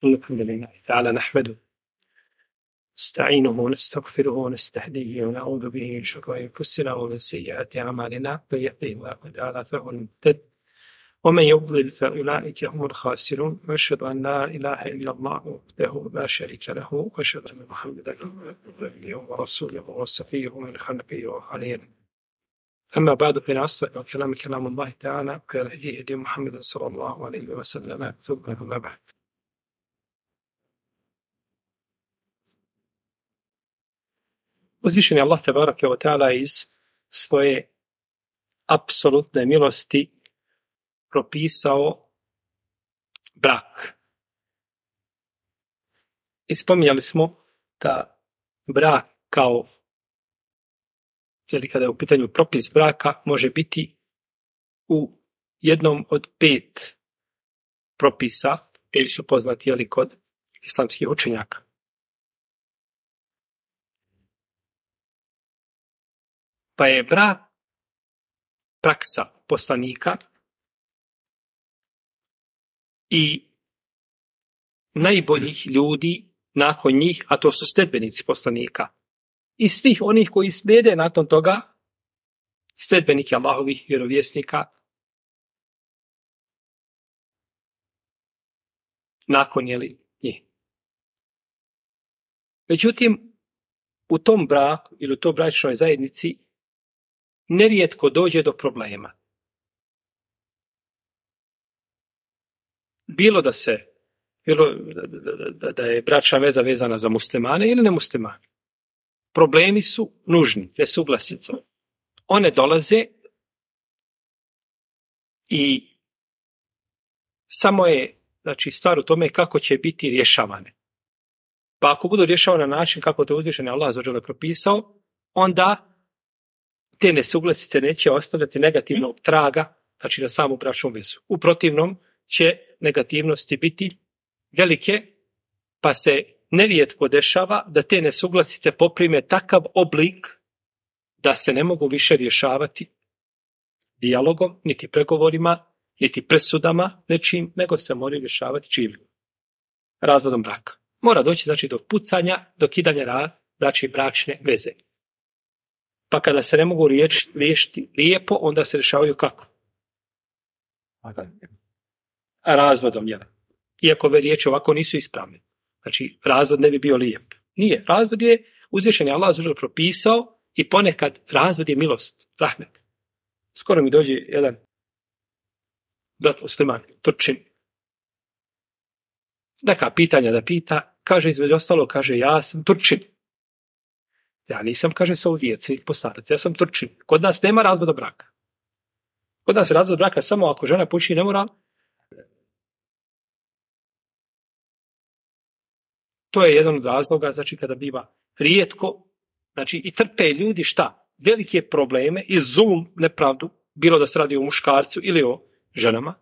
الحمد لله تعالى نحمده نستعينه ونستغفره ونستهديه ونعوذ به من شرور أنفسنا ومن سيئات أعمالنا من يهده الله تعالى فهو المهتد ومن يضلل فأولئك هم الخاسرون وأشهد أن لا إله إلا الله وحده لا شريك له وأشهد أن محمدا عبده ورسوله وصفيه من خلقه وخليله أما بعد فإن أصدق الكلام كلام الله تعالى وخير الهدي هدي محمد صلى الله عليه وسلم ثم أما بعد. Uzvišen je Allah tebareke ve taala iz svoje apsolutne milosti propisao brak. I spominjali smo da brak kao, ili kada je u pitanju propis braka, može biti u jednom od 5 propisa koji su poznati kod islamskih učenjaka. Pa je brak praksa poslanika i najboljih ljudi nakon njih, a to su sledbenici poslanika. I svih onih koji slijede nakon toga, sledbenike Allahovih vjerovjesnika, nakon njih. Međutim, u tom braku ili u toj bračnoj zajednici nerijetko dođe do problema. Bilo da je bračna veza vezana za muslimane ili nemuslimane. Problemi su nužni, nesuglasice. One dolaze i samo je stvar u tome kako će biti rješavane. Pa ako budu rješavane na način kako to uzvišeni Allah azza wa dželle propisao, onda te nesuglasice neće ostavljati negativnog traga, na samu bračnu vezu. U protivnom će negativnosti biti velike, pa se nerijetko dešava da te nesuglasice poprime takav oblik da se ne mogu više rješavati dijalogom, niti pregovorima, niti presudama, nečim, nego se moraju rješavati čim? Razvodom braka. Mora doći do pucanja, do kidanja bračne veze. Pa kada se ne mogu riješiti lijepo, onda se rješavaju kako? Razvodom, jel? Iako ove riječi ovako nisu ispravne. Razvod ne bi bio lijep. Nije. Razvod je uzvišeni Allah azza wa dželle propisao i ponekad razvod je milost, rahmet. Skoro mi dođe jedan brat musliman, Turčin. Neka pitanja da pita, kaže između ostalo, kaže ja sam Turčin. Ja nisam, kaže, Saudijac i Posarac, ja sam Turčin. Kod nas nema razvoda braka. Kod nas je razvod braka samo ako žena počini nemoral. To je jedan od razloga, kada biva rijetko, i trpe ljudi šta? Velike probleme i zulum, nepravdu, bilo da se radi o muškarcu ili o ženama,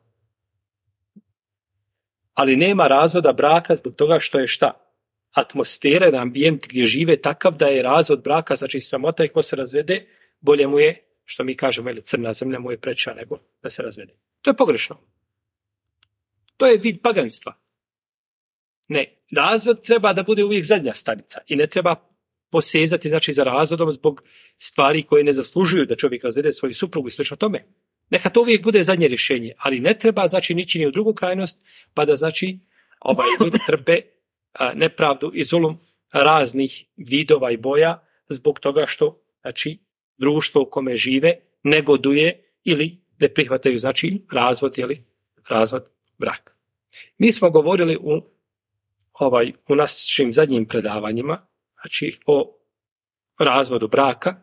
ali nema razvoda braka zbog toga što je šta? Atmosfera na ambijent gdje žive takav da je razvod braka, sramota i ko se razvede, bolje mu je, što mi kažemo, crna zemlja mu je preča nego da se razvede. To je pogrešno. To je vid paganstva. Ne, razvod treba da bude uvijek zadnja stanica i ne treba posezati za razvodom zbog stvari koje ne zaslužuju da čovjek razvede svoju suprugu i slično tome. Neka to uvijek bude zadnje rješenje, ali ne treba nići ni u drugu krajnost, pa da ljudi trpe nepravdu i zulum raznih vidova i boja zbog toga što društvo u kome žive negoduje ili ne prihvataju razvod braka. Mi smo govorili u našim zadnjim predavanjima o razvodu braka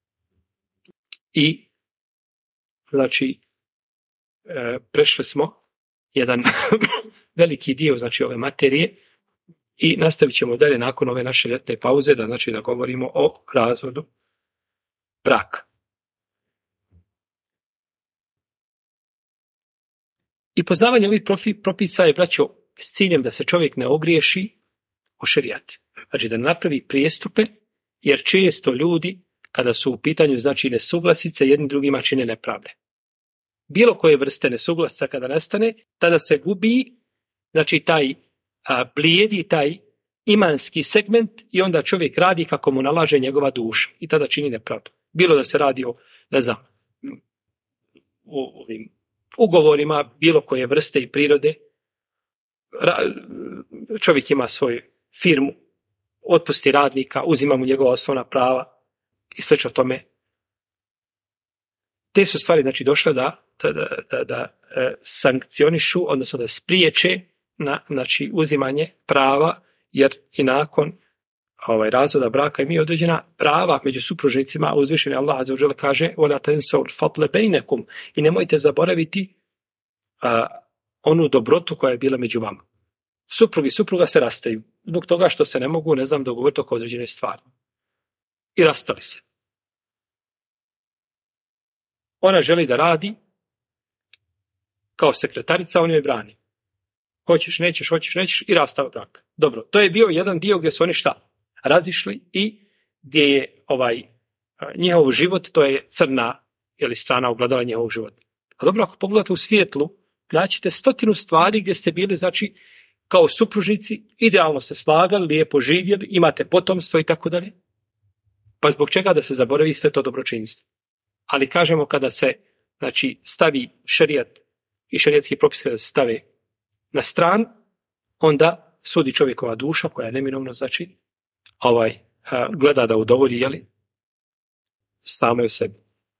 i prešli smo jedan veliki dio ove materije i nastavit ćemo dalje nakon ove naše ljetne pauze da govorimo o razvodu braka. I poznavanje ovih propisa je, braćo, s ciljem da se čovjek ne ogriješi o šerijat. Da napravi prijestupe, jer često ljudi, kada su u pitanju nesuglasice, jedni drugima čine nepravde. Bilo koje vrste nesuglasica kada nastane, tada se gubi taj blijedi taj imanski segment i onda čovjek radi kako mu nalaže njegova duša i tada čini nepravdu. Bilo da se radi o, ne znam, o ovim ugovorima bilo koje vrste i prirode. Čovjek ima svoju firmu, otpusti radnika, uzima mu njegova osnovna prava i slično tome. Te su stvari znači došle da sankcionišu, odnosno da spriječe znači uzimanje prava, jer i nakon razvoda braka i mi određena prava među supružnicima, uzvišeni Allah azza wa dželle kaže: "Wala tansawul fadla bainakum", i nemojte zaboraviti onu dobrotu koja je bila među vama. Suprug i supruga se rastaju zbog toga što se ne mogu, ne znam, dogovoriti oko određene stvari. I rastali se. Ona želi da radi kao sekretarica, on joj brani. Hoćeš, nećeš i rastava brak. Dobro, to je bio jedan dio gdje su oni šta? Razišli i gdje je njihov život, to je crna strana ogledala njihovog života. A dobro, ako pogledate u svijetlu, naćete 100 stvari gdje ste bili, znači, kao supružnici, idealno se slagali, lijepo živjeli, imate potomstvo i tako dalje. Pa zbog čega da se zaboravi sve to dobročinstvo? Ali kažemo kada se, znači, stavi šerijat i šerijatski propis kada se stave na stran, onda sudi čovjekova duša koja je neminovno, znači, gleda da udovolji, jeli, same u sebi.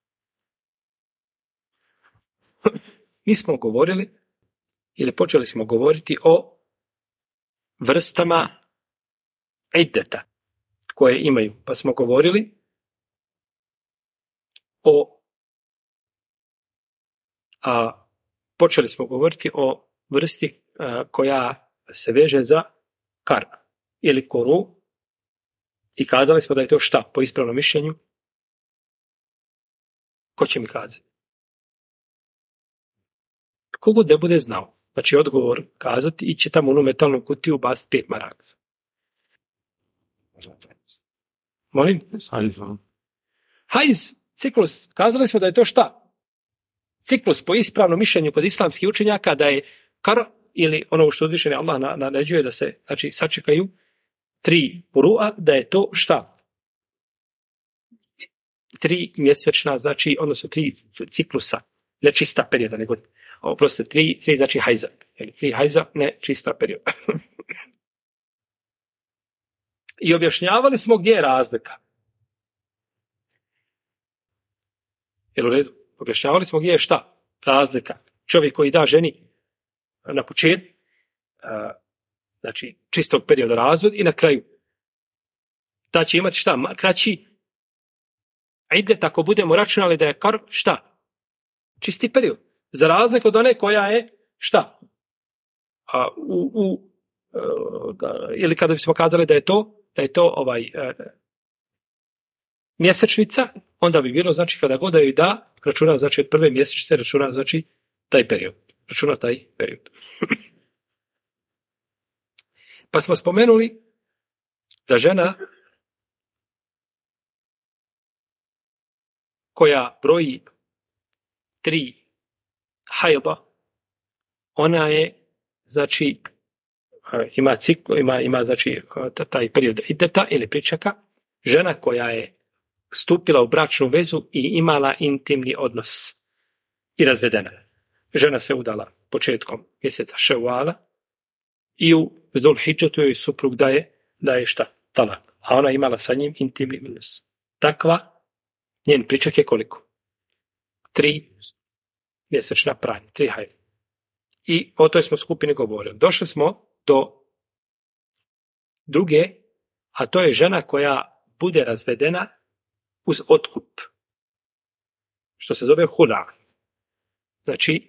Mi smo govorili, ili počeli smo govoriti o vrstama iddeta koje imaju. Pa smo govorili počeli smo govoriti o vrsti koja se veže za kar ili koru i kazali smo da je to šta po ispravnom mišljenju. Ko će mi kazati? Kogod ne bude znao, znači odgovor kazati i će tamo u metalnu kutiju baciti 5 maraka. Molim? Hajz, ciklus. Kazali smo da je to šta? Ciklus po ispravnom mišljenju kod islamskih učenjaka da je kar ili ono što uzvišeni Allah naređuje da se, znači, sačekaju 3 purua, da je to šta? 3 mjesečna, znači, odnosno 3 ciklusa, ne čista perioda, nego oprostite, 3 znači hajza. 3 hajza, ne čista perioda. I objašnjavali smo gdje je razlika. Jel u redu? Objašnjavali smo gdje je šta? Razlika. Čovjek koji da ženi na početku, znači čistog perioda razvod i na kraju. Da će imati šta? Kraći idet ako budemo računali da je kar šta? Čisti period. Za razliku od one koja je šta? Ili kada bismo kazali da je to mjesečnica, onda bi bilo, znači, kada god joj da, računa, znači, od prve mjesečnice, računa, znači, taj period. Računa taj period. Pa smo spomenuli da žena koja broji 3 hajba, ona je, znači, ima ciklu, ima znači taj period ideta ili pričaka, žena koja je stupila u bračnu vezu i imala intimni odnos i razvedena. Žena se udala početkom mjeseca Ševala i u Zulhidžetu joj suprug daje šta? Talak. A ona imala sa njim intimni odnos. Takva, njen pričak je koliko? 3 mjesečna pranja, 3 hajde. I o toj smo skupini govorili. Došli smo do druge, a to je žena koja bude razvedena uz otkup, što se zove hula. Znači,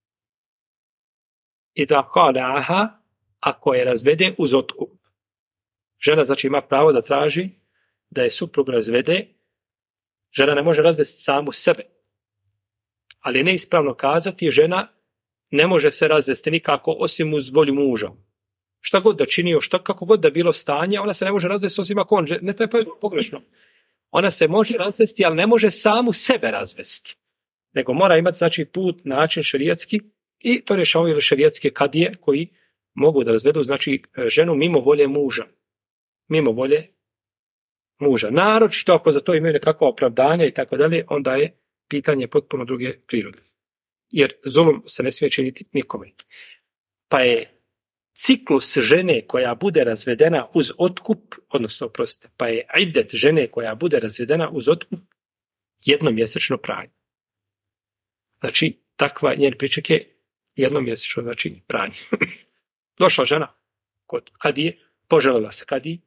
i da qalaha, ako je razvede uz otkup. Žena, znači, ima pravo da traži da je suprug razvede. Žena ne može razvesti samu sebe. Ali je neispravno kazati, žena ne može se razvesti nikako osim uz volju muža. Šta god da činio, kako god da bilo stanje, ona se ne može razvesti osim ako on, ne, to je pogrešno. Ona se može razvesti, ali ne može samu sebe razvesti. Nego mora imati, znači, put, način šerijatski i to rješavaju šerijatske kadije koji mogu da razvedu, znači, ženu mimo volje muža. Mimo volje muža. Naročito ako za to imaju nekakva opravdanja i tako dalje, onda je pitanje potpuno druge prirode. Jer zulum se ne smije činiti nikome. Pa je ciklus žene koja bude razvedena uz otkup, odnosno, oprostite, pa je idet žene koja bude razvedena uz otkup jednomjesečno pranje. Znači, takva njen priček je jednomjesečno, znači, pranje. Došla žena kod kadije, poželjela se kadiji,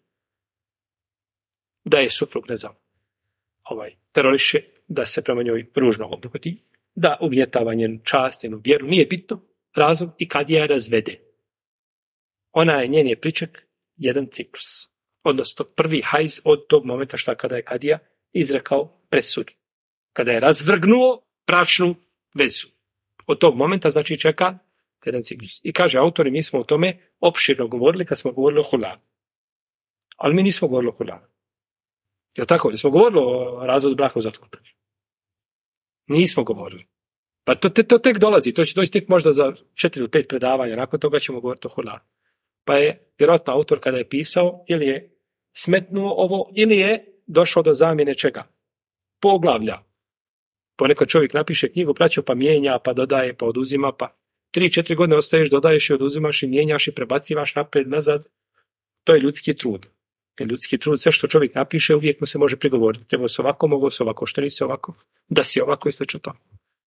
da je suprug, ne znam, teroriše, da se prema njoj ružno obhodi, da ugnjetava njenu čast, njenu vjeru, nije bitno, razlog, i kadija je razvede. Njen je priček jedan ciklus. Odnosno, prvi hajz od tog momenta kada je kadija izrekao presudu. Kada je razvrgnuo bračnu vezu. Od tog momenta, znači, čeka jedan ciklus. I kaže autori, mi smo o tome opširno govorili kad smo govorili o hulanu. Ali mi nismo govorili o hulanu. Jel tako? Nismo govorili o razvodu braka uz otkup. Nismo govorili. Pa to tek dolazi. To će doći tek možda za 4 ili 5 predavanja. Nakon toga ćemo govoriti o hulanu. Pa je vjerojatno autor kada je pisao ili je smetnuo ovo ili je došao do zamjene čega? Poglavlja. Ponekad čovjek napiše knjigu, braćo, pa mijenja, pa dodaje, pa oduzima, pa 3-4 godine ostaješ, dodaješ i oduzimaš i mijenjaš i prebacivaš napred, nazad. To je ljudski trud. Ljudski trud, sve što čovjek napiše, uvijek mu se može prigovoriti. Treba se ovako, mogu se ovako, što nisi ovako, da si ovako i slično to.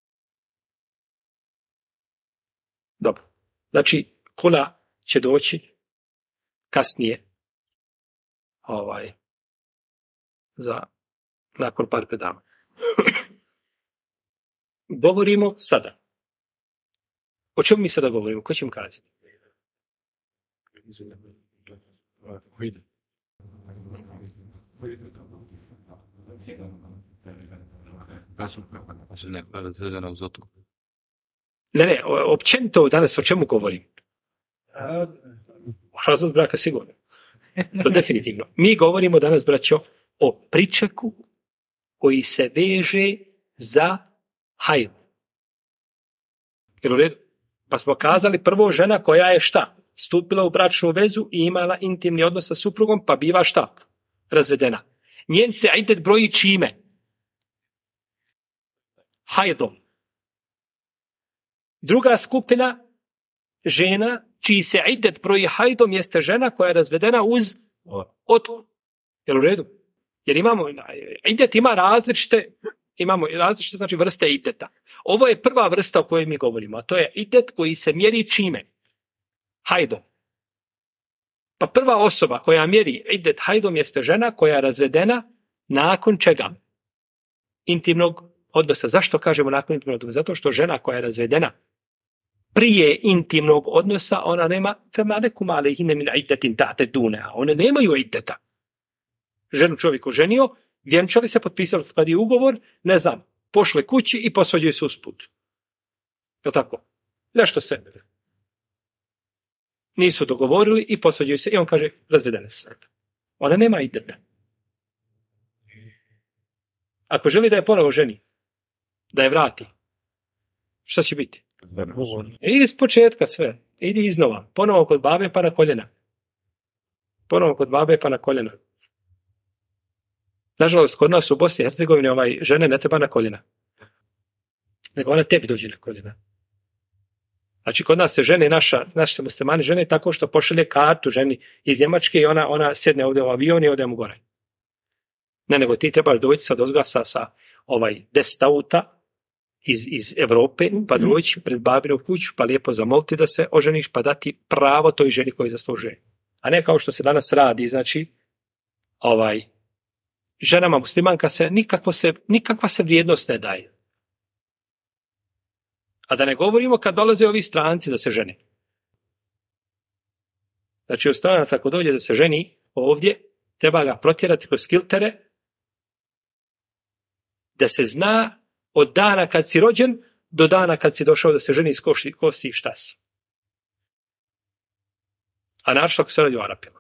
Dobro. Znači, kula će doći kasnije za nakon par predama. Govorimo sada. O čemu mi sada govorimo? Ko će mi kazati? Ne, općenito danas o čemu govorim? Razvod braka sigurno. To definitivno. Mi govorimo danas, braćo, o pričeku koji se veže za hajdu. Jel u redu? Pa smo kazali prvo žena koja je šta? Stupila u bračnu vezu i imala intimni odnos sa suprugom, pa biva šta? Razvedena. Njen se idet broji čime? Hajdom. Druga skupina žena čiji se idet broji hajdom jeste žena koja je razvedena uz otkup. Jel u redu? Jer idet ima različite znači vrste ideta. Ovo je prva vrsta o kojoj mi govorimo, a to je idet koji se mjeri čime? Hajdom. Pa prva osoba koja mjeri idet hajdom jeste žena koja je razvedena nakon čega? Intimnog odnosa. Zašto kažemo nakon intimnog odnosa? Zato što žena koja je razvedena prije intimnog odnosa, ona nema one nemaju ideta. Ženu čovjek oženio, vjenčali se, potpisali kad je ugovor, ne znam, pošle kući i posvađaju se usput. Je tako? Nešto se nisu dogovorili i posvađaju se i on kaže razvedene se. Ona nema ideta. Ako želi da je ponovo ženi, da je vrati, šta će biti? Idi iz početka sve. Idi iznova. Ponovo kod babe pa na koljena. Ponovo kod babe pa na koljena. Nažalost, kod nas u Bosni i Hercegovini žene ne treba na koljena. Nego ona tebi dođe na koljena. Znači, kod nas se žene, naši se muslimani žene tako što pošalje kartu ženi iz Njemačke i ona sjedne ovdje u avion i ode mu gore. Ne, nego ti trebaš doći sad ozgasa sa 10 auta iz Evrope, pa doći pred babinu kuću, pa lijepo zamoliti da se oženiš, pa dati pravo toj ženi koji zaslužuje. A ne kao što se danas radi, znači, ženama muslimanka nikakva se vrijednost ne daje. A da ne govorimo kad dolaze ovi stranci da se žene. Znači, od stranaca ako dođe da se ženi ovdje, treba ga protjerati kroz kiltere, da se zna od dana kad si rođen do dana kad si došao da se ženi iz kosi i štas. A našto ako se radi o Arapima.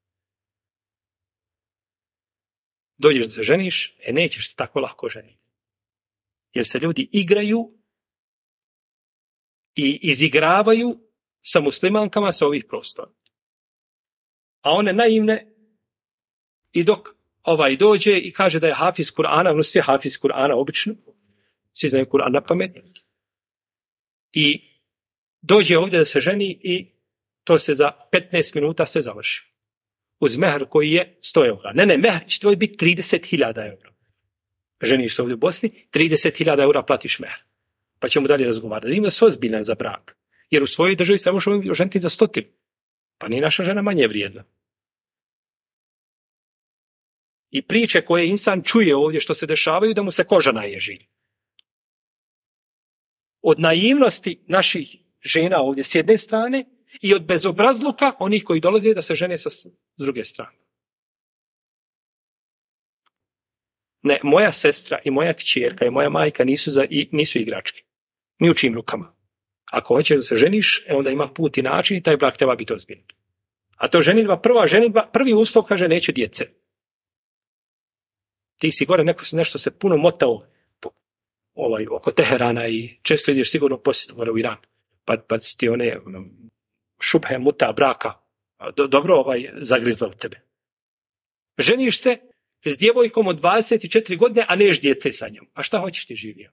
Dođeš da se ženiš, nećeš se tako lako ženiti. Jer se ljudi igraju i izigravaju sa muslimankama sa ovih prostora. A one naivne, i dok dođe i kaže da je hafiz Kur'ana, ono svi hafiz Kur'ana obično, svi znaju Kur'an na pamet, i dođe ovdje da se ženi i to se za 15 minuta sve završi. Uz mehr koji je 100 eura. Ne, mehr će tvoj biti 30.000 eura. Ženiš se ovdje u Bosni, 30.000 eura platiš mehr. Pa ćemo dalje razgovarati. Ima se ozbiljan za brak. Jer u svojoj državi se može oženiti za 100. Pa nije naša žena manje vrijedna. I priče koje insan čuje ovdje što se dešavaju, da mu se koža naježi. Od naivnosti naših žena ovdje s jedne strane i od bezobrazluka onih koji dolaze da se žene s druge strane. Ne, moja sestra i moja kćerka i moja majka nisu igračke. Ni u čijim rukama. Ako hoćeš da se ženiš, onda ima put i način i taj brak treba biti ozbiljan. A to prvi uslov kaže neće djece. Ti si gore nešto se puno motao oko Teherana i često ideš sigurno posjetu u Iran. Pa ti one šubhe muta braka dobro zagrizla u tebe. Ženiš se s djevojkom od 24 godine, a neš djece sa njom. A šta hoćeš ti živio?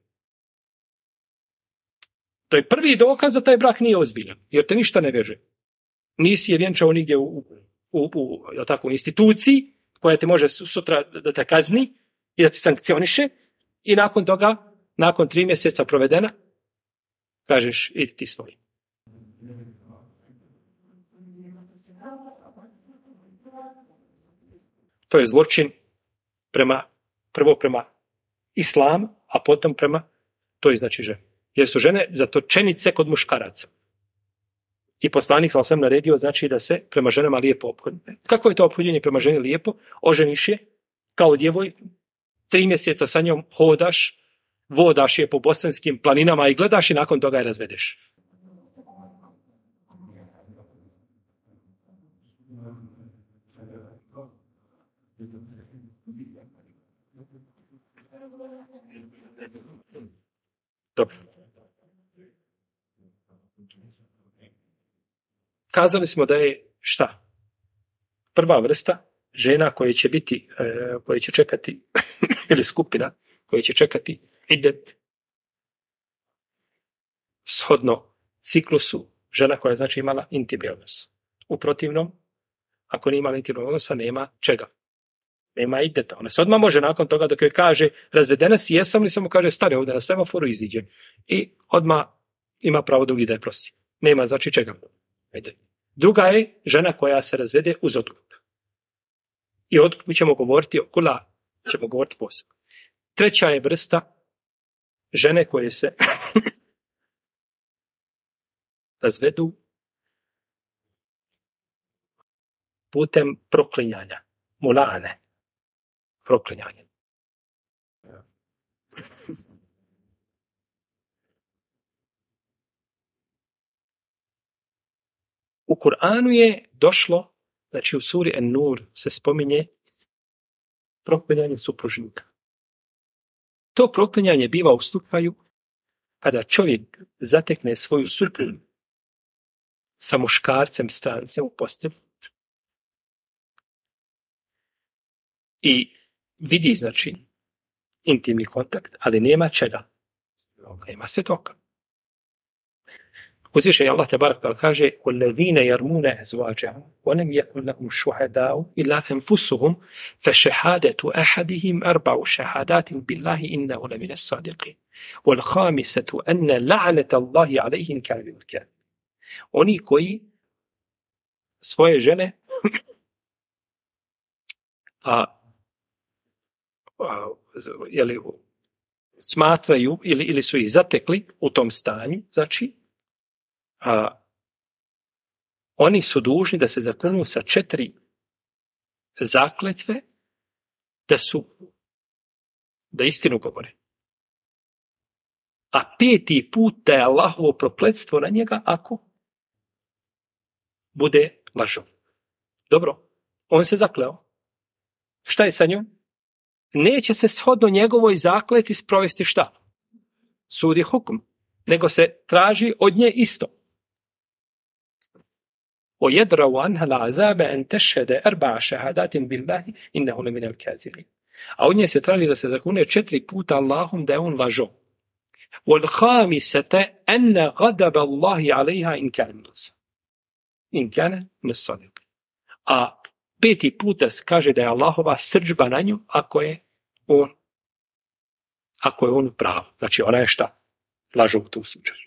To je prvi dokaz da taj brak nije ozbiljan, jer te ništa ne veže. Nisi je vjenčao nigdje u instituciji koja te može sutra da te kazni i da ti sankcioniše i nakon toga, nakon 3 mjeseca provedena, kažeš idi ti svoj. To je zločin prvo prema islamu, a potom prema toj znači ženi. Jer su žene zatočenice kod muškaraca. I poslanik sam sam naredio znači da se prema ženama lijepo ophodi. Kako je to ophodjenje prema ženi lijepo? Oženiš je kao djevojku, 3 mjeseca sa njom hodaš, vodaš je po bosanskim planinama i gledaš i nakon toga je razvedeš. Dobro. Kazali smo da je šta? Prva vrsta žena koje će čekati ili skupina koje će čekati idet shodno ciklusu žena koja je znači imala intimni odnos. U protivnom, ako nije imala intimnog odnosa, nema čega. Nema ideta. Ona se odmah može nakon toga dok joj kaže razvedena si, jesam li, samo kaže stane ovdje na semaforu iziđe. I odmah ima pravo da ide da prosi. Nema znači čega. Druga je žena koja se razvede uz otkup. I otkup mi ćemo govoriti o kula, ćemo govoriti posebno. Treća je vrsta žene koje se razvedu putem proklinjanja. Mulane. Proklinjanje. U Kur'anu je došlo, znači u suri An-Nur se spominje proklinjanje supružnika. To proklinjanje biva u slučaju kada čovjek zatekne svoju suprugu sa muškarcem strancem u postelji i vidi znači intimni kontakt, ali nema čega. Nema svjedoka. Uzvišen je Allah tebarak ta'ala kaže وَالَّذِينَ يَرْمُونَ أَزْوَاجَهُمْ وَلَمْ يَكُنْ لَهُمْ شُهَدَاءُ إِلَّا أَنفُسُهُمْ فَشَهَادَةُ أَحَدِهِمْ 4 شهادات بالله إِنَّهُ لَمِنَ الصَّادِقِينَ وَالْخَامِسَةُ أَنَّ لَعْنَةَ اللَّهِ عَلَيْهِمْ كَانَ الْكَاذِبِينَ. Oni koji svoje žene smatraju ili su ih zatekli u tom stanju, znači oni su dužni da se zakunu sa 4 zakletve da istinu govore. A 5. put da je Allahovo prokletstvo na njega ako bude lažov. Dobro, on se zakleo. Šta je sa njom? Neće se shodno njegovoj zakleti sprovesti šta? Sudi hukum. Nego se traži od nje isto. وَيَدْرَوْ عَنْهَا الْعَذَابَ أَنْ تَشْهَدَ أَرْبَعَ شَهَادَاتٍ بِاللَّهِ إِنَّهُ لَمِنَ الْكَاذِبِينَ. A od nje se traži da se zakune 4 puta Allahom da je on lažo. وَالْخَامِسَةَ أَنَّ غَضَبَ اللَّهِ عَلَيْهَا إِنْ كَانَ مِنَ الصَّادِقِينَ. A 5. put da se kaže da je Allahova srdžba na nju ako je on prav. Znači ona je šta? Lažo u tom slučaju.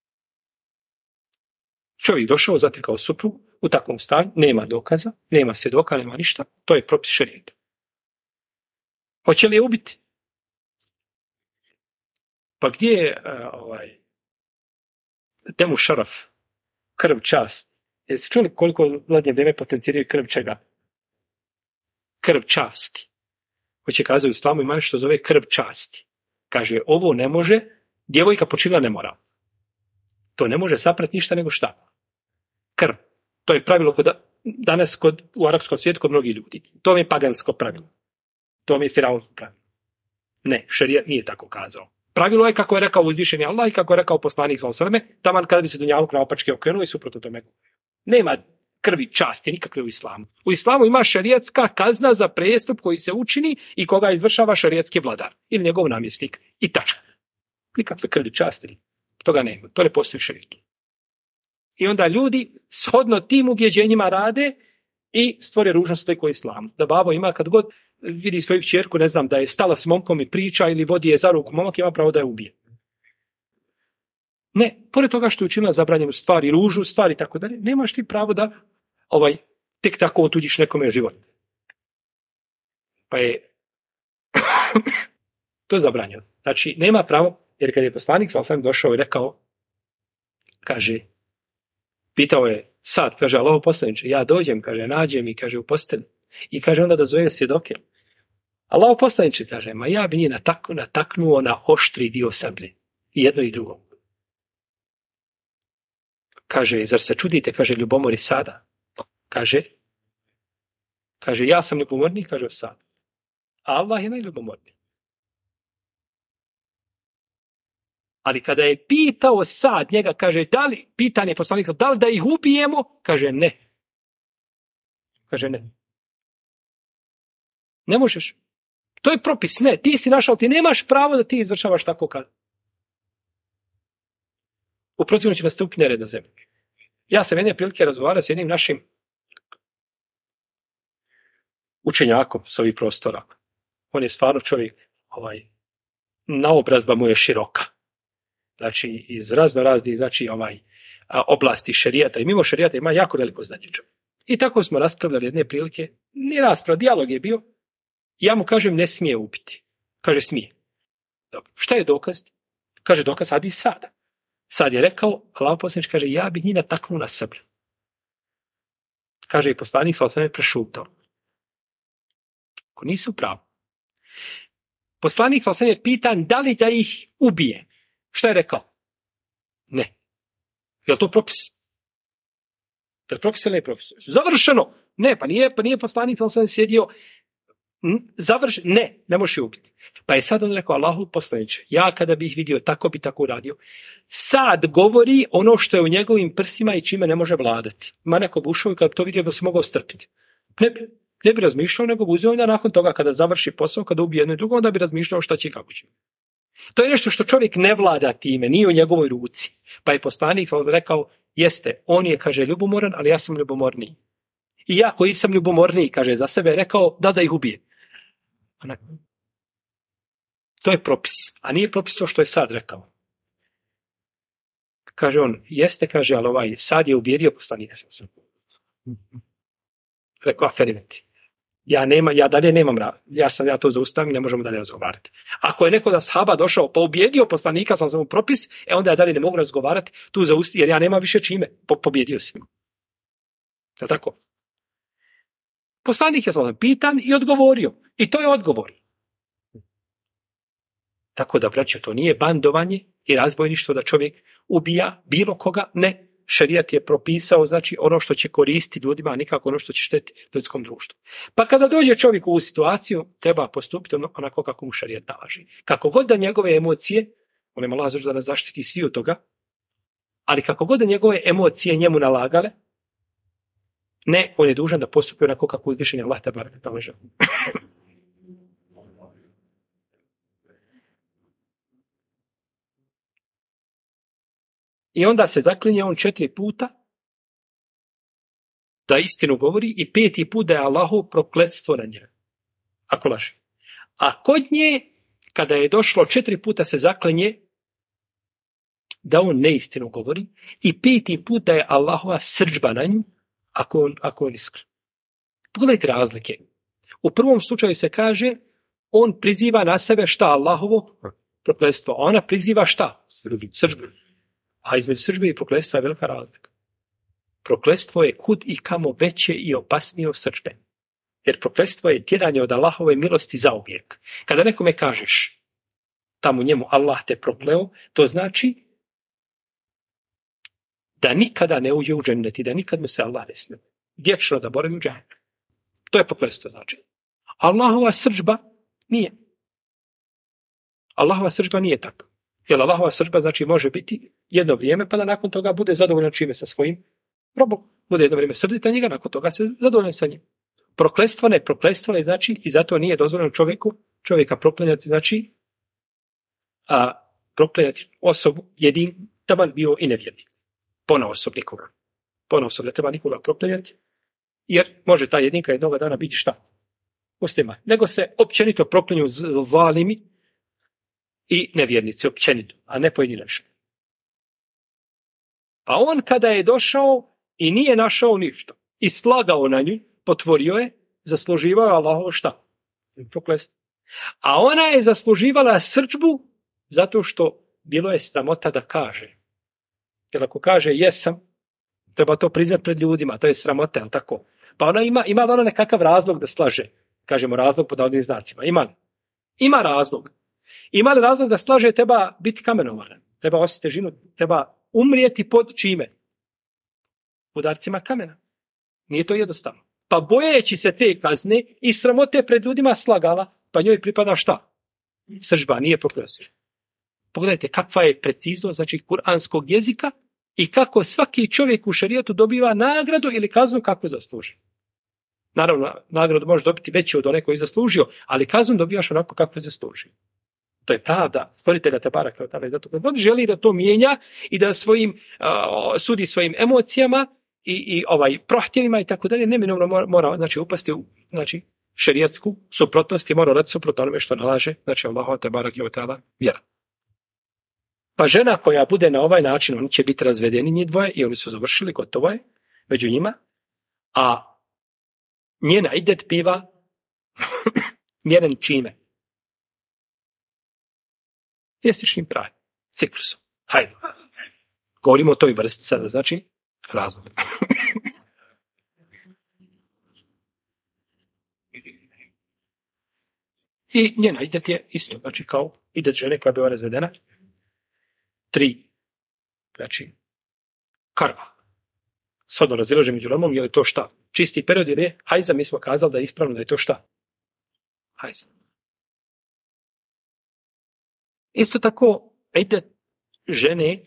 Čovjek došao, zatekao suprugu u takvom stanju, nema dokaza, nema svjedoka, nema ništa, to je propis šerijata. Hoće li je ubiti? Pa gdje je temu šaraf, krv čast? Jeste čuli koliko u zadnje vrijeme potenciraju krv čega? Krv časti. Hoće kazati u islamu ima nešto zove krv časti. Kaže, ovo ne može, djevojka počinila nemoral. To ne može saprati ništa nego šta? Krv. To je pravilo danas u arapskom svijetu kod mnogih ljudi. To je pagansko pravilo. To je firaunsko pravilo. Ne, šerijat nije tako kazao. Pravilo je kako je rekao uzvišeni Allah i kako je rekao poslanik sallallahu alejhi ve selleme, taman kada bi se dunjaluk naopačke okrenuo i suprotno tome. Nema krvi časti nikakve u islamu. U islamu ima šerijatska kazna za prestup koji se učini i koga izvršava šerijatski vladar ili njegov namjesnik. I tačka. Nikakve krvi časti. Toga nema. To ne postoji u šerijetu. I onda ljudi shodno tim ubjeđenjima rade i stvore ružnu sliku islamu. Da babo ima kad god vidi svoju kćerku, ne znam, da je stala s momkom i priča ili vodi je za ruku, momak ima pravo da je ubije. Ne, pored toga što je učinila zabranjenu stvar i ružnu stvar i tako dalje, nemaš ti pravo da tek tako otuđiš nekome život. Pa je to je zabranjeno. Znači, nema pravo, jer kad je poslanik sam došao i rekao, kaže, pitao je sad, kaže, Allaho poslaniče, ja dođem, kaže, nađem i kaže, u postelju. I kaže onda da zove svjedoke. Allaho poslaniče, kaže, ma ja bi njih nataknuo na oštri dio sablje. I jedno i drugo. Kaže, zar se čudite, kaže, ljubomori sada? Kaže, ja sam ljubomorniji, kaže, sad. A Allah je najljubomorniji. Ali kada je pitao sad njega, kaže, pitanje poslanika, da li da ih ubijemo? Kaže, ne. Kaže, ne. Ne možeš. To je propis, ne. Ti si našao, ti nemaš pravo da ti izvršavaš tako kad. U protivnom će nas stupiti nered na zemlji. Ja sam jedne prilike razgovarao s jednim našim učenjakom s ovih prostora. On je stvarno čovjek, naobrazba mu je široka. Znači, iz raznih, znači, oblasti šerijata. I mimo šerijata ima jako veliko znanje čovjek. I tako smo raspravljali jedne prilike. Nije rasprav, dijalog je bio. Ja mu kažem, ne smije ubiti. Kaže, smije. Dobro. Šta je dokaz? Kaže, dokaz hadis sada. Sad je rekao, Allahov poslanik kaže, ja bih njih nataknuo na sablju. Kaže, i poslanik sallallahu alejhi ve sellem prešutao. Ako nisu pravo. Poslanik sallallahu alejhi ve sellem je pitan da li da ih ubije. Šta je rekao? Ne. Je li to propis? Je li propis ili ne propis? Završeno. Ne, pa nije poslanik sallallahu alejhi ve sellem sjedio. Ne možeš je ubiti. Pa je sad on rekao, Allahu poslaniče, ja kada bih vidio tako bi tako uradio. Sad govori ono što je u njegovim prsima i čime ne može vladati. Ima neko bušao i kada to vidio bi se mogao strpiti. Ne bi razmišljao, nego bi uzeo onda nakon toga kada završi posao, kada ubije jedno i drugo, onda bi razmišljao šta će i kako će. To je nešto što čovjek ne vlada time, nije u njegovoj ruci. Pa je poslanik rekao, jeste, on je, kaže, ljubomoran, ali ja sam ljubomorniji. I ja koji sam ljubomorniji, kaže, za sebe rekao da ih ubije. To je propis, a nije propis to što je sad rekao. Kaže on, jeste, kaže, ali sad je ubjedio poslanika sam. Rekao, aferimeti. Ja dalje nemam ja to zaustavim, ne možemo dalje razgovarati. Ako je neko da sahaba došao pa ubjedio poslanika sam propis, onda ja dalje ne mogu razgovarati, tu zaustavim, jer ja nemam više čime, pobjedio sam. Je li tako? Poslanik je sam pitan i odgovorio. I to je odgovor. Tako da, braćo, to nije bandovanje i razbojništvo da čovjek ubija bilo koga. Ne, šerijat je propisao, znači, ono što će koristiti ljudima, a nikako ono što će štetiti ljudskom društvu. Pa kada dođe čovjek u ovu situaciju, treba postupiti onako kako mu šerijat nalaže. Kako god da njegove emocije, molim Allah da nas zaštiti svi od toga, ali kako god da njegove emocije njemu nalagale, Ne, on je dužan da postupi onako kako uzvišenje Allah te barek nalaže. I onda se zaklinje on 4 puta da istinu govori i 5. put da je Allahu prokletstvo na njega. Ako laže. A kod nje, kada je došlo 4 puta se zaklinje da on neistinu govori i 5. put da je Allahova srdžba na nju ako on iskren. Pogledajte razlike. U prvom slučaju se kaže on priziva na sebe šta Allahovo prokletstvo. A ona priziva šta? Srdžbu. A između srdžbe i prokletstva je velika razlika. Prokletstvo je kud i kamo veće i opasnije od srdžbe. Jer prokletstvo je tjeranje od Allahove milosti zauvijek. Kada nekome kažeš tamo njemu Allah te prokleo, to znači da nikada ne uđe u džennet i da nikad mu se Allah ne smije. Vječno da boravi u džennet. To je prokletstvo znači. Allahova srdžba nije. Allahova srdžba nije tako. Jer Allahova srdžba znači može biti jedno vrijeme, pa da nakon toga bude zadovoljan čime sa svojim robom. Bude jedno vrijeme srditi na njega, nakon toga se zadovoljan sa njim. Prokletstvo ne znači i zato nije dozvoljeno čovjeka proklinjati znači proklinjati osobu jedin taman bio i nevjernik. Ponaosob nikoga. Ponaosob ne treba nikoga proklinjati, jer može ta jedinka jednoga dana biti šta? Musliman. Nego se općenito proklinju zalimi i nevjernici općenito, a ne pojedinačno. A on kada je došao i nije našao ništa i slagao na nju, potvorio je, zasluživao je Allahovo šta? Prokletstvo. A ona je zasluživala srdžbu zato što bilo je sramota da kaže. Jer ako kaže jesam, treba to priznat pred ljudima, to je sramota, jel tako? Pa ona ima ona nekakav razlog da slaže. Kažemo razlog pod navodnim znacima. Ima razlog. Ima li razlog da slaže, treba biti kamenovana. Treba osjetiti težinu, treba umrijeti pod čime? Udarcima kamena. Nije to jednostavno. Pa bojeći se te kazne i sramote pred ljudima slagala, pa njoj pripada šta? Srdžba, nije prokletstvo. Pogledajte kakva je preciznost, znači kuranskog jezika i kako svaki čovjek u šerijatu dobiva nagradu ili kaznu kako zasluži. Naravno, nagradu može dobiti veću od one koji je zaslužio, ali kaznu dobivaš onako kako je zaslužio. To je pravda stvoritelja te baraka. On želi da to mijenja i da sudi svojim emocijama i prohtjevima i tako dalje. Neminovno mora znači, upasti u šerijatsku suprotnost i mora raditi suprotno onome što nalaže. Znači, Allahova te baraka vjera. Pa žena koja bude na ovaj način, oni će biti razvedeni njih dvoje i oni su završili, gotovo je, među njima, a njena idet biva mjeren čime? Mjesečnim prajem, ciklusom. Hajde. Govorimo o toj vrsti sada, znači razlog. I njena idet je isto, znači kao idet žene koja biva razvedena. 3, znači, karva. Shodno razilaže među ulemom, je li to šta? Čisti period ili je hajza, mi smo kazali da je ispravno da je to šta? Hajza. Isto tako, ide žene,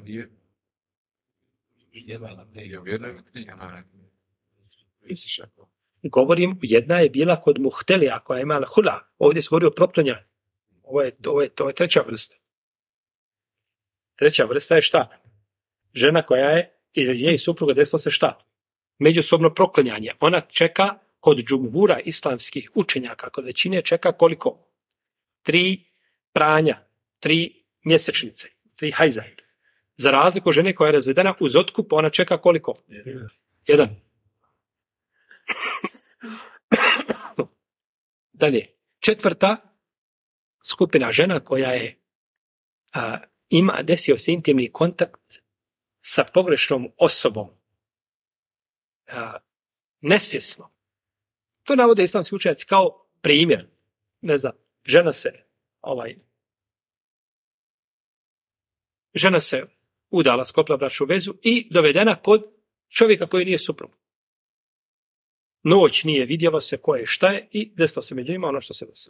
govorim, jedna je bila kod muhtelija, koja je imala hula. Ovdje se govori o proklinjanju. Ovo je treća vrsta. Treća vrsta je šta? Žena koja je, ili njej supruga desilo se šta? Međusobno proklinjanje. Ona čeka kod džumhura islamskih učenjaka, kod većine čeka koliko? 3 pranja, 3 mjesečnice, 3 hajza. Za razliku žene koja je razvedena uz otkup, ona čeka koliko? 1. Dalje, 4. skupina žena koja je desio se intimni kontakt sa pogrešnom osobom. Nesvjesno. To navode islamski učenjaci kao primjer. Ne znam, žena se udala, sklopila bračnu vezu i dovedena kod čovjeka koji nije suprug. Noć nije vidjelo se ko je šta je i desilo se među njima ono što se desilo.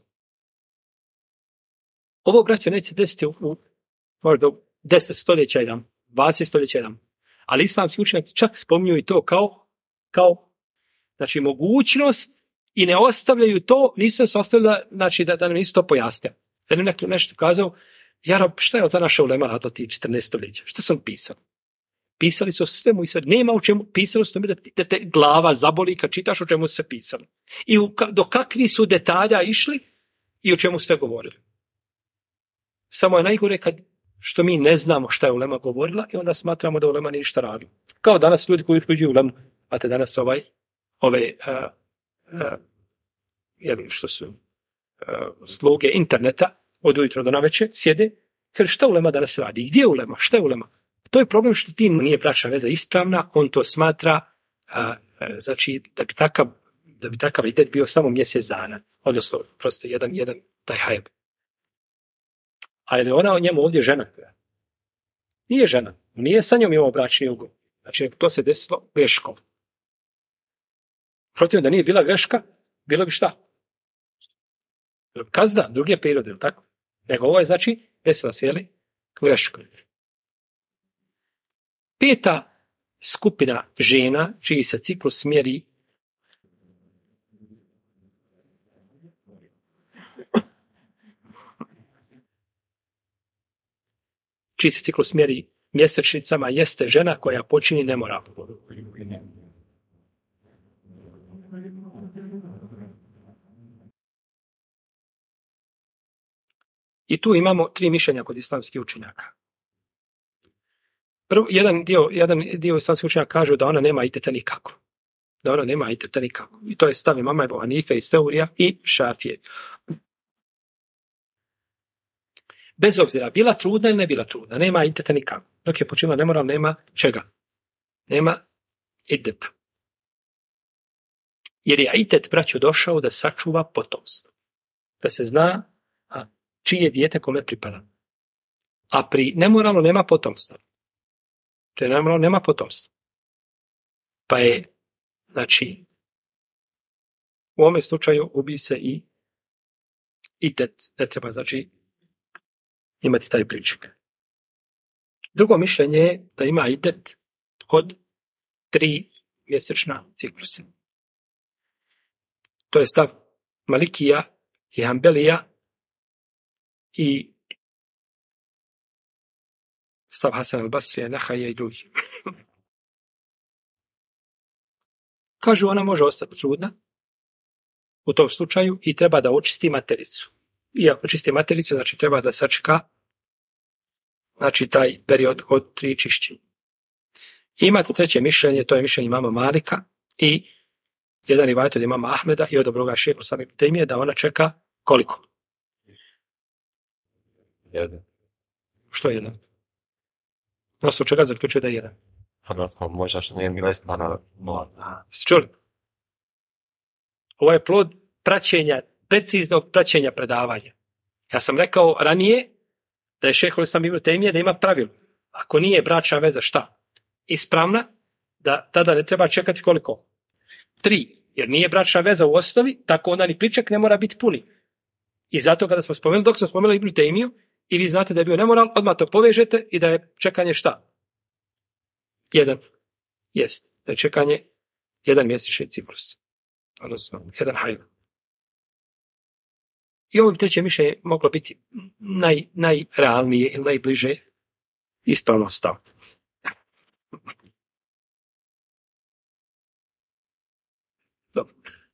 Ovo, braćo, neće desiti u možda 10 stoljeća jedan, 20 stoljeća jedan. Ali islamski učenjaci čak spominju i to kao znači mogućnost i ne ostavljaju to, nisu se ostavili, znači da nam nisu to pojasnili. Jer je nešto kazao, Jarab, šta je od ta naša ulema radila ti 14 stoljeća? Šta su on pisali? Pisali su o svemu i sad nema u čemu, pisali su tome da te glava zaboli kad čitaš o čemu su se pisali. I do kakvi su detalja išli i o čemu sve govorili. Samo je najgore kad što mi ne znamo šta je ulema govorila i onda smatramo da ulema nije ništa radila. Kao danas ljudi koji uđu u ulemu, a te danas što su sluge interneta od ujutro do navečer sjede, kaže šta ulema danas radi? Gdje je ulema? Šta je ulema? To je problem što ti nije bračna veza ispravna, on to smatra znači da bi takav idet bio samo mjesec dana, odnosno prosto jedan taj hajed. A je li ona o njemu ovdje žena? Nije žena, nije sa njom imao bračni ugovor. Znači to se desilo greškom. Protiv da nije bila greška, bilo bi šta? Kazna, druge prirode, tako? Nego ovo je znači desila se, jeli, greškom. 5. skupina žena čiji se ciklus mjeri mjesečnicama jeste žena koja počini nemoral. I tu imamo 3 mišljenja kod islamskih učenjaka. Prvo, jedan dio islamskih učenjaka kažu da ona nema ideta nikako. I to je stav imama Ebu Hanife i Seurija i Šafije. Bez obzira, bila trudna ili ne bila trudna, nema ideta nikako. Dok je počinila nemoral, nema čega? Nema ideta. Jer je idet, braćo, došao da sačuva potomstvo. Da se zna čije dijete kome pripada. A pri nemoralu nema potomstva. Pa je, znači, u ovome slučaju ubi se i idet. Ne treba, znači, imati taj priček. Drugo mišljenje je da ima idet od 3 mjesečna ciklusa. To je stav Malikija i Hanbelija i stav Hasan al-Basrija, Nahaja i drugi. Kažu, ona može ostati trudna u tom slučaju i treba da očisti matericu. I ako čisti matericu, znači treba da sačeka, znači taj period od 3 čišćenja. Imate 3. mišljenje, to je mišljenje imama Malika i jedan rivajat od imama Ahmeda i od dobroga šeha Usame ibn Tejmije da ona čeka koliko? 1. Što je 1? Nas od čega zaključuje da je 1? Možda što nije bila ispravna. Čuli? Ovo je plod praćenja, preciznog praćenja predavanja. Ja sam rekao ranije da je šejh Usame ibn Tejmije da ima pravilo. Ako nije bračna veza šta? Ispravna, da tada ne treba čekati koliko? 3. Jer nije bračna veza u osnovi, tako onda ni priček ne mora biti puni. I zato kada smo spomenuli, dok smo spomenuli Ibn Tejmiju, i vi znate da je bio nemoral, odmah to povežete i da je čekanje šta? 1. Jest. Da je čekanje 1 mjesečni ciklus. Odnosno, 1 hajl. I ovo bi 3. mišljenje moglo biti najrealnije ili najbliže ispravno stav. Dobro.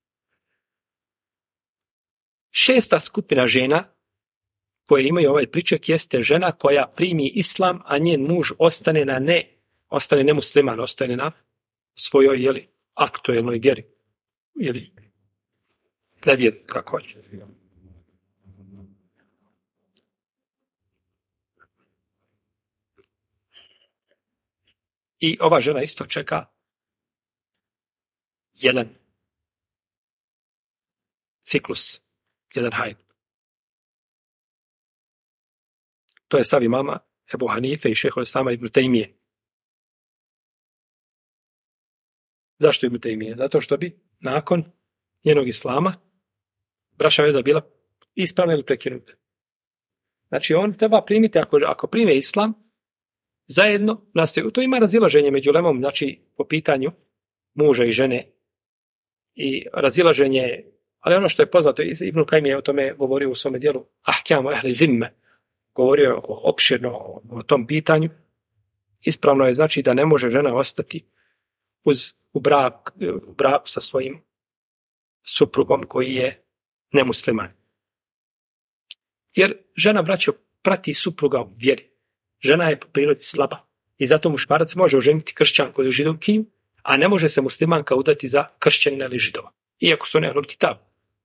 6. skupina žena koje imaju ovaj priček jeste žena koja primi islam, a njen muž ostane nemusliman, ostane na svojoj aktuelnoj vjeri. Ili ne vjeri, kako hoće. I ova žena isto čeka 1 ciklus, 1 hajd. To je stav imama Ebu Hanife i šeha Usama ibn Tejmije. Zašto ibn Tejmije? Zato što bi nakon njenog islama bračna veza bila ispravna ili prekinuta. Znači on treba primiti, ako prime islam, zajedno nastaje. To ima razilaženje među ulemom, znači po pitanju muža i žene i razilaženje, ali ono što je poznato, Ibn Kajim je o tome govorio u svome dijelu Ahkjamu ehli zimme, govorio je opširno o tom pitanju. Ispravno je znači da ne može žena ostati u braku sa svojim suprugom koji je nemusliman. Jer žena, braćo, prati supruga u vjeri. Žena je po prirodi slaba i zato muškarac može oženiti kršćanku ili židovkinju, a ne može se muslimanka udati za kršćanina ili židova, iako su nehlul kitab.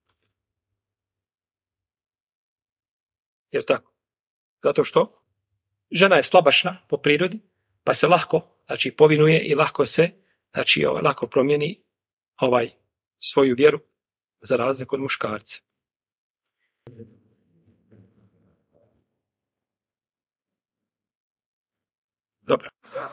Jer tako? Zato što žena je slabašna po prirodi, pa se lahko, znači, povinuje i lahko se, znači, lako promijeni svoju vjeru za razliku od muškarca. Dobro.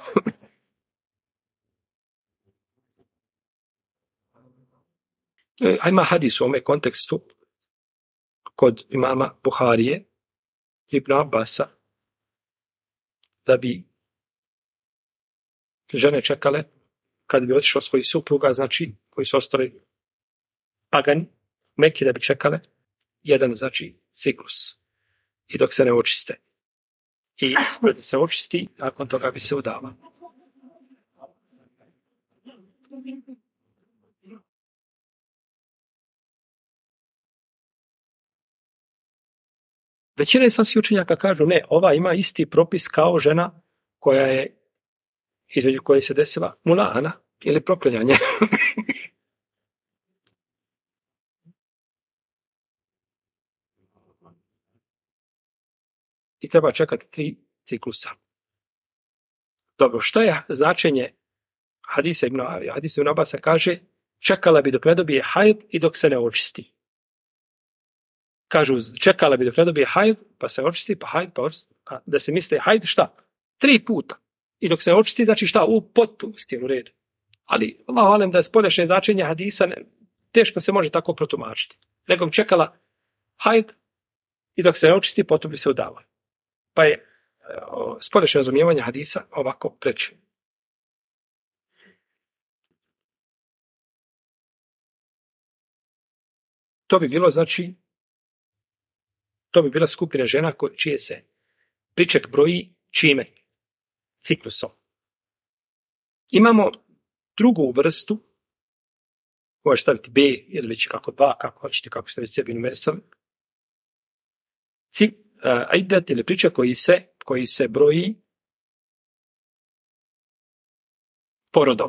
Ima hadis u ovome kontekstu kod imama Buharije, Ibn Abbasa, da bi žene čekale kad bi otišao svoj supruga, znači koji su ostali pagani, Mekke, da bi čekale jedan, znači, ciklus i dok se ne očiste. I kada se očisti, nakon toga bi se udala. Većina islamskih učenjaka kažu ne, ova ima isti propis kao žena koja je, između koje se desila mulana ili proklinjanje. I treba čekati 3 ciklusa. Dobro, što je značenje hadisa Ibn Abasa? Kaže, čekala bi dok ne dobije hajd i dok se ne očisti. Kažu, čekala bi dok ne dobije hajd, pa se očisti, pa hajd, pa očisti. Da se misli hajd, šta? 3 puta. I dok se ne očisti, znači šta? U potpunosti, u redu. Ali, Allahu alem, da je spoljašnje značenje hadisa, teško se može tako protumačiti. Nego bi čekala hajd i dok se ne očisti, potom bi se udala. Pa je spoljašnje razumijevanje hadisa ovako preče. To bi bilo, znači, to bi bila skupina žena čije se priček broji čime? Ciklusom. Imamo drugu vrstu, možeš staviti B ili već kako 2, kako hoćete, kako ste već sebi numesali. Aidat ili priča koji se broji porodom.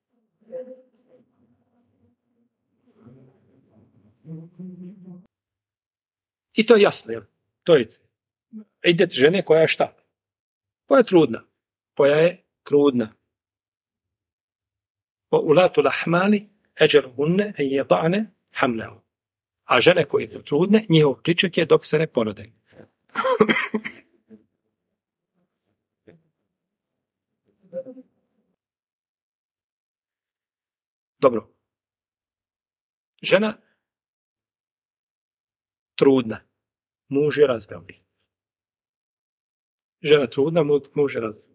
I to je jasno, jel? To je aidat žene koja je šta? Koja je trudna. Koja je trudna. Ulatu lahmali eđeruhunne en jeda'ne hamlehu. A žene koje su trudne, njihov priček je dok se ne porode. Dobro. Žena trudna. Muž je razveo. Žena trudna, muž je razveo.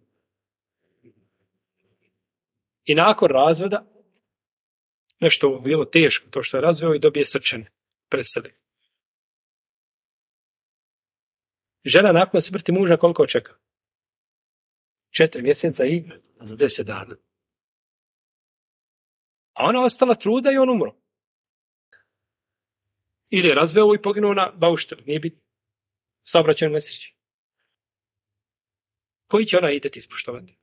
I nakon razvoda nešto bilo teško, to što je razveo, i dobije srčane preseli. Žena nakon smrti muža koliko čeka? 4 mjeseca i 10 dana. A ona ostala truda i on umro. Ili je razveo i poginuo na baušteru, nije bitno. Saobraćajnoj nesreći. Koji će ona ideti ispoštovati?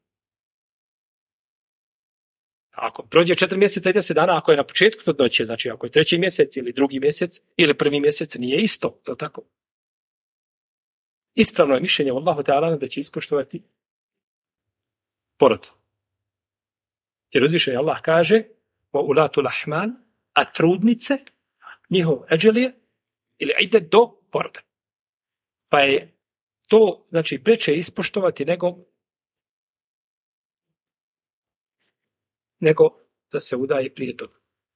Ako prođe 4 mjeseca i 10 dana, ako je na početku trudnoće, znači ako je 3. mjesec ili 2. mjesec ili 1. mjesec, nije isto, je li tako? Ispravno je mišljenje Allahu Teala da će ispoštovati porod. Jer uzvišeni Allah kaže wa ulatu lahman, a trudnice, njihov eđel je ili ide do poroda. Pa je to, znači, preče ispoštovati nego da se udaje prije toga.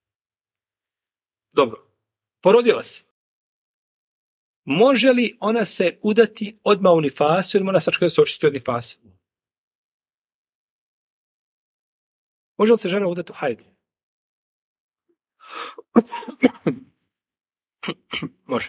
Dobro. Porodila se. Može li ona se udati odmah u nifasu ili mora sačekati da se očisti od nifasa? Može li se žena udati u hajdu? Može.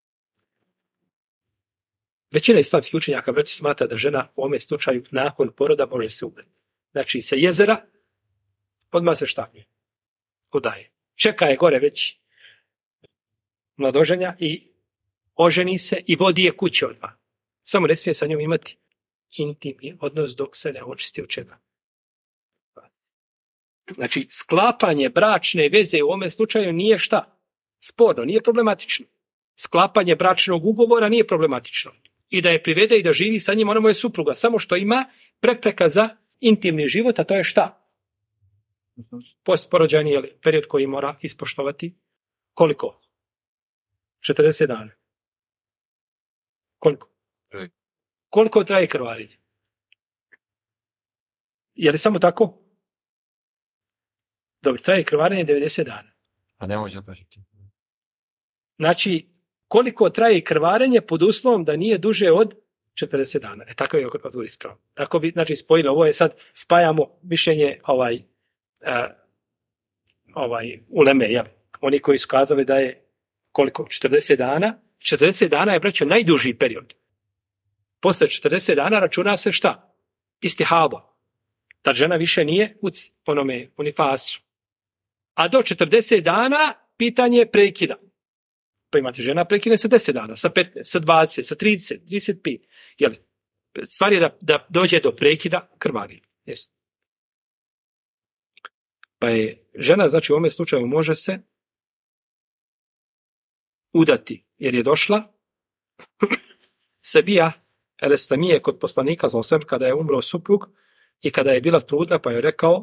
Većina islamskih učenjaka braći smatra da žena u ovome slučaju nakon poroda može se udati. Znači, sa jezera odmah se šta? Udaje. Čeka je gore već mladoženja i oženi se i vodi je kuće odmah. Samo ne smije sa njom imati intimni odnos dok se ne očisti od čega. Znači, sklapanje bračne veze u ovome slučaju nije šta? Sporno, nije problematično. Sklapanje bračnog ugovora nije problematično. I da je privede i da živi sa njim, ona mu je supruga. Samo što ima prepreka za intimni život, a to je šta? Postporođajni je period koji mora ispoštovati. Koliko? 40 dana. Koliko? Koliko traje krvarenje? Je li samo tako? Dobro, traje krvarenje 90 dana. A ne može otlačiti. Znači, koliko traje krvarenje pod uslovom da nije duže od 40 dana. Tako je odgovor ispravno. Tako bi, znači, spojilo. Ovo je sad, spajamo mišljenje uleme, jel? Oni koji su kazali da je koliko? 40 dana. 40 dana je, braćo, najduži period. Posle 40 dana računa se šta? Istihaba. Ta žena više nije u nifasu. A do 40 dana pitanje je prekida. Pa imate žena prekine sa 10 dana, sa 15, sa 20, sa 30, 35. Jeli? Stvar je da dođe do prekida krvarenja. Pa je žena, znači u ovome slučaju može se udati, jer je došla Sebija Elestamije kod poslanika za osam kada je umro suprug i kada je bila trudna, pa je rekao,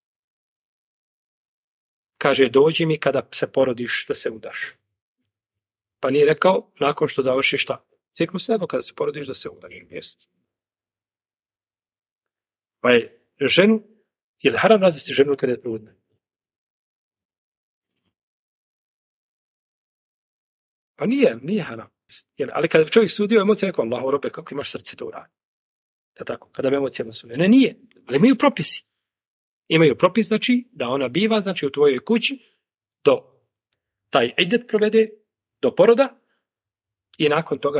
kaže, dođi mi kada se porodiš da se udaš. Pa nije rekao nakon što završi šta? Ciklus, nego kada se porodiš da se udaš. Pa je ženu, je li haram razvesti ženu kada je trudna? Pa nije haram. Ali kada čovjek sudio emocije, rekao, Allahu robe, kako imaš srce to uradi. Tako, kada bi emocijama sudio. Ne, nije. Ali imaju propisi. Imaju propis, znači, da ona biva, znači, u tvojoj kući, do taj idet provede, do poroda, i nakon toga,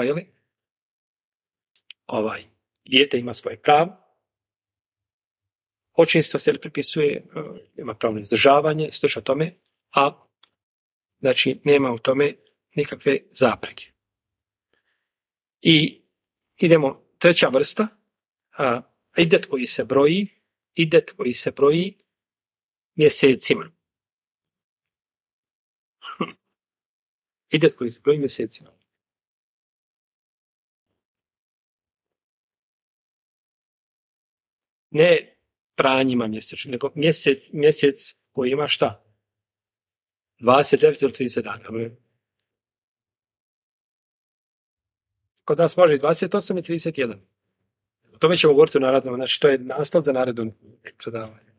dijete ima svoje pravo, očinstvo se pripisuje, ima pravo na izdržavanje, slično tome, a znači nema u tome nikakve zapreke. I idemo, treća vrsta, idet koji se broji mjesecima. Idet koji se broji mjesecima. Ne pranjima mjesečno, nego mjesec koji ima šta? 29 ili 30 dana. Kod nas može i 28 i 31. O tome ćemo govoriti u narednom, znači to je nastav za naredno predavanje.